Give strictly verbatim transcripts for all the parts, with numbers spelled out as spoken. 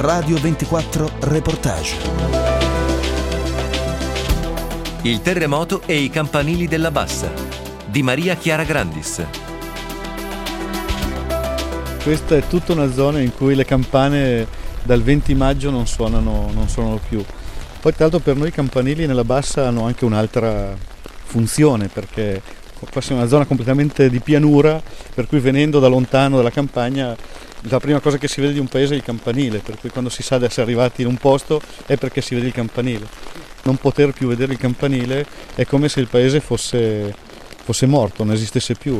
Radio ventiquattro Reportage. Il terremoto e i campanili della Bassa di Maria Chiara Grandis. Questa è tutta una zona in cui le campane dal venti maggio non suonano, non suonano più. Poi tra l'altro per noi i campanili nella Bassa hanno anche un'altra funzione, perché qua è una zona completamente di pianura, per cui venendo da lontano dalla campagna la prima cosa che si vede di un paese è il campanile, per cui quando si sa di essere arrivati in un posto è perché si vede il campanile. Non poter più vedere il campanile è come se il paese fosse, fosse morto, non esistesse più.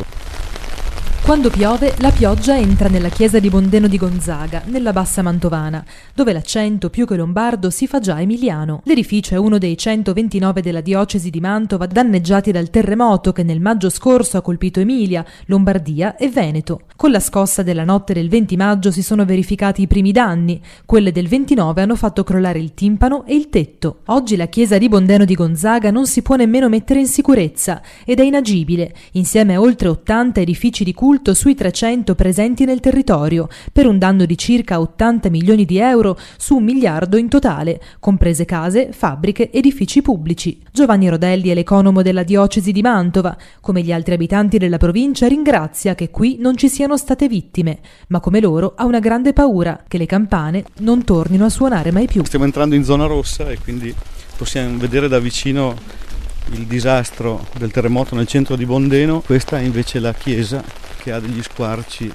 Quando piove, la pioggia entra nella chiesa di Bondeno di Gonzaga, nella Bassa Mantovana, dove l'accento più che lombardo si fa già emiliano. L'edificio è uno dei centoventinove della diocesi di Mantova danneggiati dal terremoto che nel maggio scorso ha colpito Emilia, Lombardia e Veneto. Con la scossa della notte del venti maggio si sono verificati i primi danni. Quelle del ventinove hanno fatto crollare il timpano e il tetto. Oggi la chiesa di Bondeno di Gonzaga non si può nemmeno mettere in sicurezza ed è inagibile, insieme a oltre ottanta edifici di culto sui trecento presenti nel territorio, per un danno di circa ottanta milioni di euro su un miliardo in totale, comprese case, fabbriche, edifici pubblici. Giovanni Rodelli è l'economo della diocesi di Mantova. Come gli altri abitanti della provincia ringrazia che qui non ci siano state vittime, ma come loro ha una grande paura che le campane non tornino a suonare mai più. Stiamo entrando in zona rossa e quindi possiamo vedere da vicino il disastro del terremoto nel centro di Bondeno. Questa è invece la chiesa, che ha degli squarci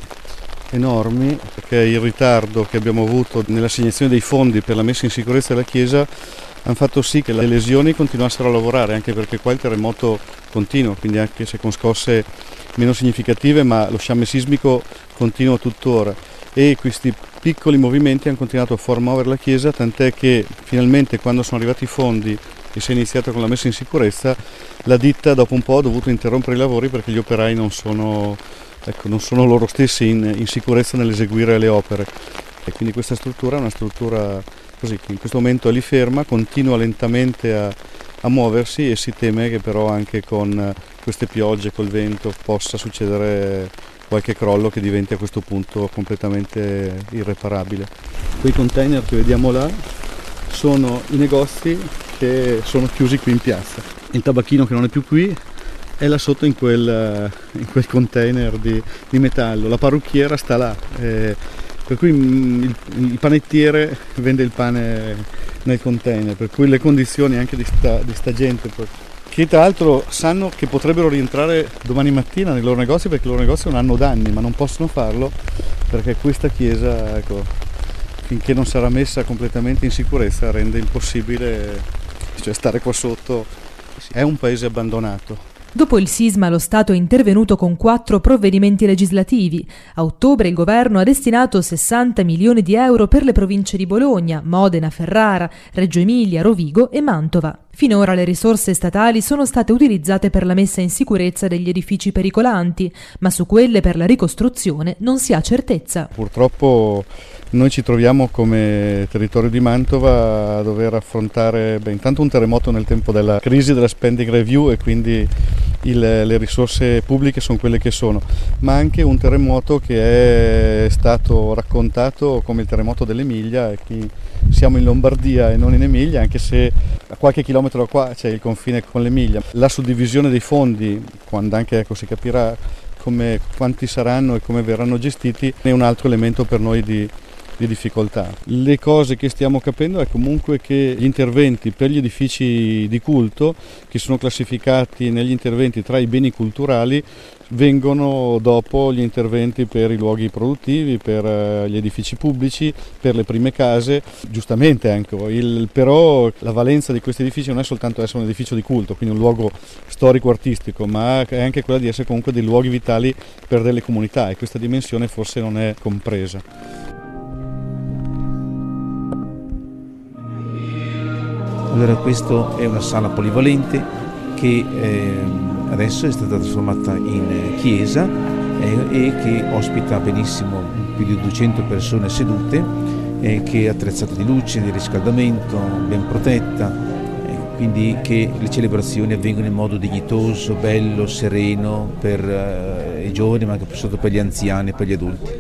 enormi, perché il ritardo che abbiamo avuto nell'assegnazione dei fondi per la messa in sicurezza della chiesa hanno fatto sì che le lesioni continuassero a lavorare, anche perché qua il terremoto continua, quindi anche se con scosse meno significative, ma lo sciame sismico continua tuttora e questi piccoli movimenti hanno continuato a far muovere la chiesa, tant'è che finalmente quando sono arrivati i fondi e si è iniziato con la messa in sicurezza, la ditta dopo un po' ha dovuto interrompere i lavori perché gli operai non sono, ecco, non sono loro stessi in, in sicurezza nell'eseguire le opere. E quindi questa struttura è una struttura così, che in questo momento è lì ferma, continua lentamente a, a muoversi e si teme che però anche con queste piogge, col vento, possa succedere qualche crollo che diventi a questo punto completamente irreparabile. Quei container che vediamo là sono i negozi che sono chiusi qui in piazza. Il tabacchino che non è più qui è là sotto in quel, in quel container di, di metallo, la parrucchiera sta là, eh, per cui il, il panettiere vende il pane nel container, per cui le condizioni anche di sta, di sta gente, che tra l'altro sanno che potrebbero rientrare domani mattina nei loro negozi perché i loro negozi non hanno danni, ma non possono farlo perché questa chiesa, ecco, finché non sarà messa completamente in sicurezza, rende impossibile, cioè, stare qua sotto. È un paese abbandonato. Dopo il sisma lo Stato è intervenuto con quattro provvedimenti legislativi. A ottobre il governo ha destinato sessanta milioni di euro per le province di Bologna, Modena, Ferrara, Reggio Emilia, Rovigo e Mantova. Finora le risorse statali sono state utilizzate per la messa in sicurezza degli edifici pericolanti, ma su quelle per la ricostruzione non si ha certezza. Purtroppo noi ci troviamo come territorio di Mantova a dover affrontare beh, intanto un terremoto nel tempo della crisi della spending review e quindi il, le risorse pubbliche sono quelle che sono, ma anche un terremoto che è stato raccontato come il terremoto dell'Emilia e qui siamo in Lombardia e non in Emilia, anche se a qualche chilometro da qua c'è il confine con l'Emilia. La suddivisione dei fondi, quando anche ecco, si capirà come, quanti saranno e come verranno gestiti, è un altro elemento per noi di di difficoltà. Le cose che stiamo capendo è comunque che gli interventi per gli edifici di culto, che sono classificati negli interventi tra i beni culturali, vengono dopo gli interventi per i luoghi produttivi, per gli edifici pubblici, per le prime case. Giustamente anche, il, però la valenza di questi edifici non è soltanto essere un edificio di culto, quindi un luogo storico-artistico, ma è anche quella di essere comunque dei luoghi vitali per delle comunità e questa dimensione forse non è compresa. Allora, questa è una sala polivalente che eh, adesso è stata trasformata in chiesa eh, e che ospita benissimo più di duecento persone sedute, eh, che è attrezzata di luce, di riscaldamento, ben protetta, eh, quindi che le celebrazioni avvengono in modo dignitoso, bello, sereno per eh, i giovani, ma anche soprattutto per gli anziani e per gli adulti.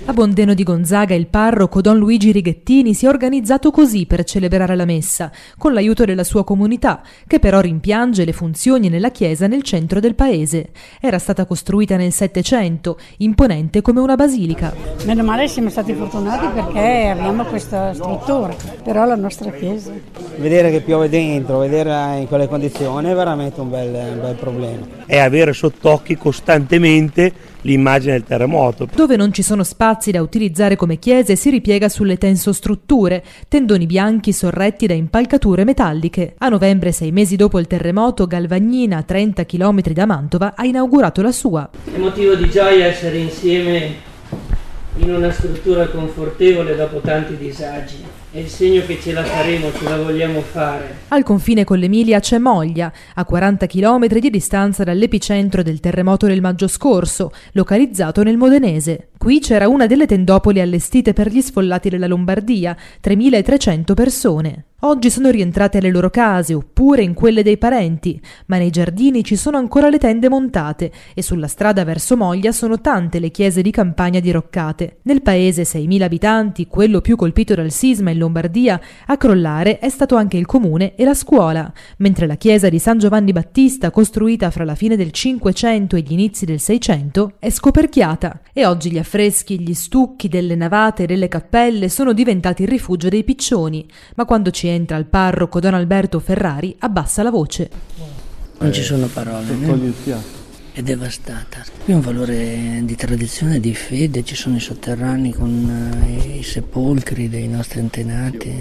A Bondeno di Gonzaga il parroco Don Luigi Righettini si è organizzato così per celebrare la messa, con l'aiuto della sua comunità, che però rimpiange le funzioni nella chiesa nel centro del paese. Era stata costruita nel Settecento, imponente come una basilica. Meno male siamo stati fortunati perché abbiamo questa struttura, però la nostra chiesa. Vedere che piove dentro, vederla in quelle condizioni è veramente un bel, un bel problema. È avere sott'occhi costantemente l'immagine del terremoto. Dove non ci sono spazi da utilizzare come chiese si ripiega sulle tensostrutture, tendoni bianchi sorretti da impalcature metalliche. A novembre, sei mesi dopo il terremoto, Galvagnina, a trenta chilometri da Mantova, ha inaugurato la sua. È motivo di gioia essere insieme in una struttura confortevole dopo tanti disagi. È il segno che ce la faremo, ce la vogliamo fare. Al confine con l'Emilia c'è Moglia, a quaranta chilometri di distanza dall'epicentro del terremoto del maggio scorso, localizzato nel Modenese. Qui c'era una delle tendopoli allestite per gli sfollati della Lombardia, tremilatrecento persone. Oggi sono rientrate alle loro case oppure in quelle dei parenti, ma nei giardini ci sono ancora le tende montate e sulla strada verso Moglia sono tante le chiese di campagna diroccate. Nel paese, seimila abitanti, quello più colpito dal sisma in Lombardia, a crollare è stato anche il comune e la scuola, mentre la chiesa di San Giovanni Battista, costruita fra la fine del Cinquecento e gli inizi del Seicento, è scoperchiata e oggi gli affreschi, gli stucchi delle navate e delle cappelle sono diventati il rifugio dei piccioni, ma quando ci entra il parroco Don Alberto Ferrari abbassa la voce. Non ci sono parole, né? È devastata. Qui è un valore di tradizione, di fede, ci sono i sotterranei con i sepolcri dei nostri antenati.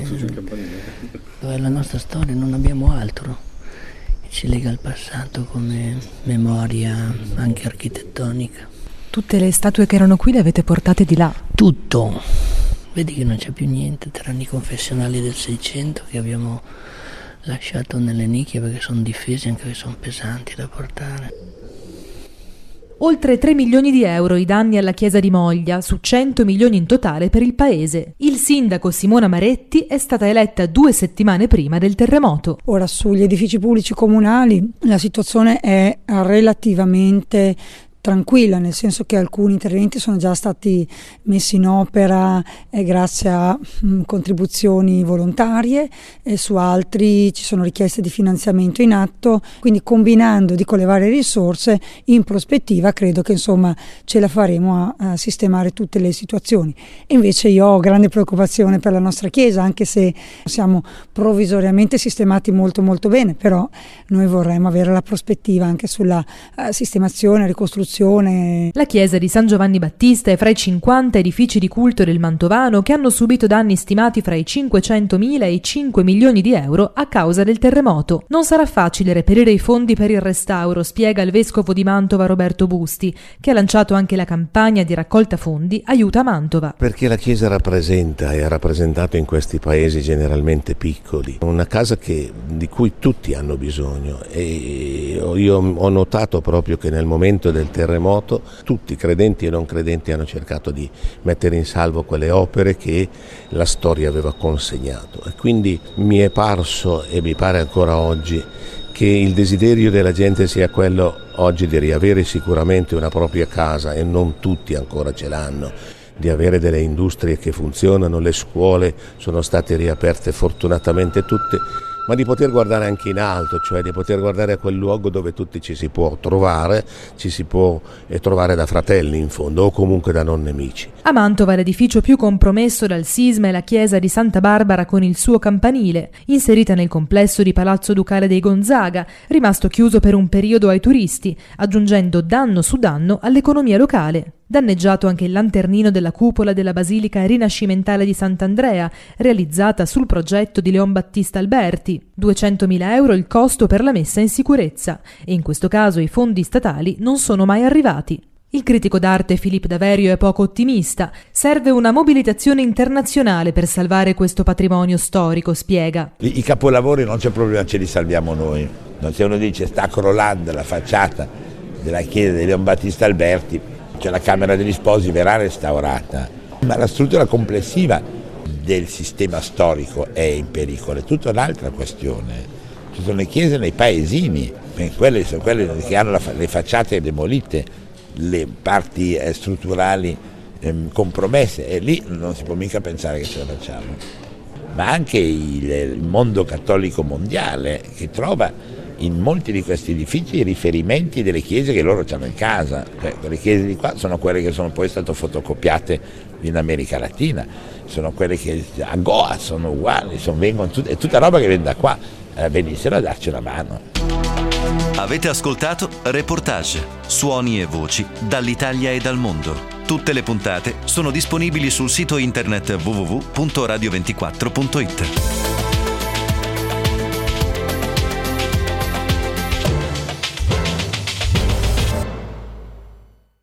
È la nostra storia, non abbiamo altro. Ci lega al passato come memoria anche architettonica. Tutte le statue che erano qui le avete portate di là? Tutto. Vedi che non c'è più niente, tranne i confessionali del Seicento che abbiamo lasciato nelle nicchie perché sono difesi, anche perché sono pesanti da portare. Oltre tre milioni di euro i danni alla chiesa di Moglia, su cento milioni in totale per il paese. Il sindaco Simona Maretti è stata eletta due settimane prima del terremoto. Ora, sugli edifici pubblici comunali la situazione è relativamente tranquilla, nel senso che alcuni interventi sono già stati messi in opera eh, grazie a mh, contribuzioni volontarie e su altri ci sono richieste di finanziamento in atto, quindi combinando dico le varie risorse in prospettiva credo che insomma ce la faremo a, a sistemare tutte le situazioni. E invece io ho grande preoccupazione per la nostra chiesa, anche se siamo provvisoriamente sistemati molto molto bene, però noi vorremmo avere la prospettiva anche sulla uh, sistemazione, ricostruzione. La chiesa di San Giovanni Battista è fra i cinquanta edifici di culto del Mantovano che hanno subito danni stimati fra i cinquecentomila e i cinque milioni di euro a causa del terremoto. Non sarà facile reperire i fondi per il restauro, spiega il vescovo di Mantova Roberto Busti, che ha lanciato anche la campagna di raccolta fondi Aiuta Mantova. Perché la chiesa rappresenta e ha rappresentato in questi paesi generalmente piccoli una casa che, di cui tutti hanno bisogno, e io ho notato proprio che nel momento del terremoto tutti, credenti e non credenti, hanno cercato di mettere in salvo quelle opere che la storia aveva consegnato, e quindi mi è parso e mi pare ancora oggi che il desiderio della gente sia quello oggi di riavere sicuramente una propria casa, e non tutti ancora ce l'hanno, di avere delle industrie che funzionano, le scuole sono state riaperte fortunatamente tutte, ma di poter guardare anche in alto, cioè di poter guardare a quel luogo dove tutti ci si può trovare, ci si può eh, trovare da fratelli in fondo, o comunque da non nemici. A Mantova l'edificio più compromesso dal sisma è la chiesa di Santa Barbara con il suo campanile, inserita nel complesso di Palazzo Ducale dei Gonzaga, rimasto chiuso per un periodo ai turisti, aggiungendo danno su danno all'economia locale. Danneggiato anche il lanternino della cupola della Basilica Rinascimentale di Sant'Andrea, realizzata sul progetto di Leon Battista Alberti. duecentomila euro il costo per la messa in sicurezza, e in questo caso i fondi statali non sono mai arrivati. Il critico d'arte Filippo Daverio è poco ottimista. Serve una mobilitazione internazionale per salvare questo patrimonio storico, spiega. I, i capolavori non c'è problema, ce li salviamo noi. Non, se uno dice sta crollando la facciata della chiesa di Leon Battista Alberti, cioè la Camera degli Sposi verrà restaurata, ma la struttura complessiva del sistema storico è in pericolo, è tutta un'altra questione. Ci sono le chiese nei paesini, quelle sono quelle che hanno la, le facciate demolite, le parti eh, strutturali ehm, compromesse, e lì non si può mica pensare che ce la facciamo. Ma anche il, il mondo cattolico mondiale, che trova in molti di questi edifici i riferimenti delle chiese che loro hanno in casa. Cioè, quelle chiese di qua sono quelle che sono poi state fotocopiate in America Latina, sono quelle che a Goa sono uguali, sono, vengono tut- è tutta roba che viene da qua, eh, venissero a darci una mano. Avete ascoltato Reportage, suoni e voci dall'Italia e dal mondo. Tutte le puntate sono disponibili sul sito internet w w w punto radio ventiquattro punto it.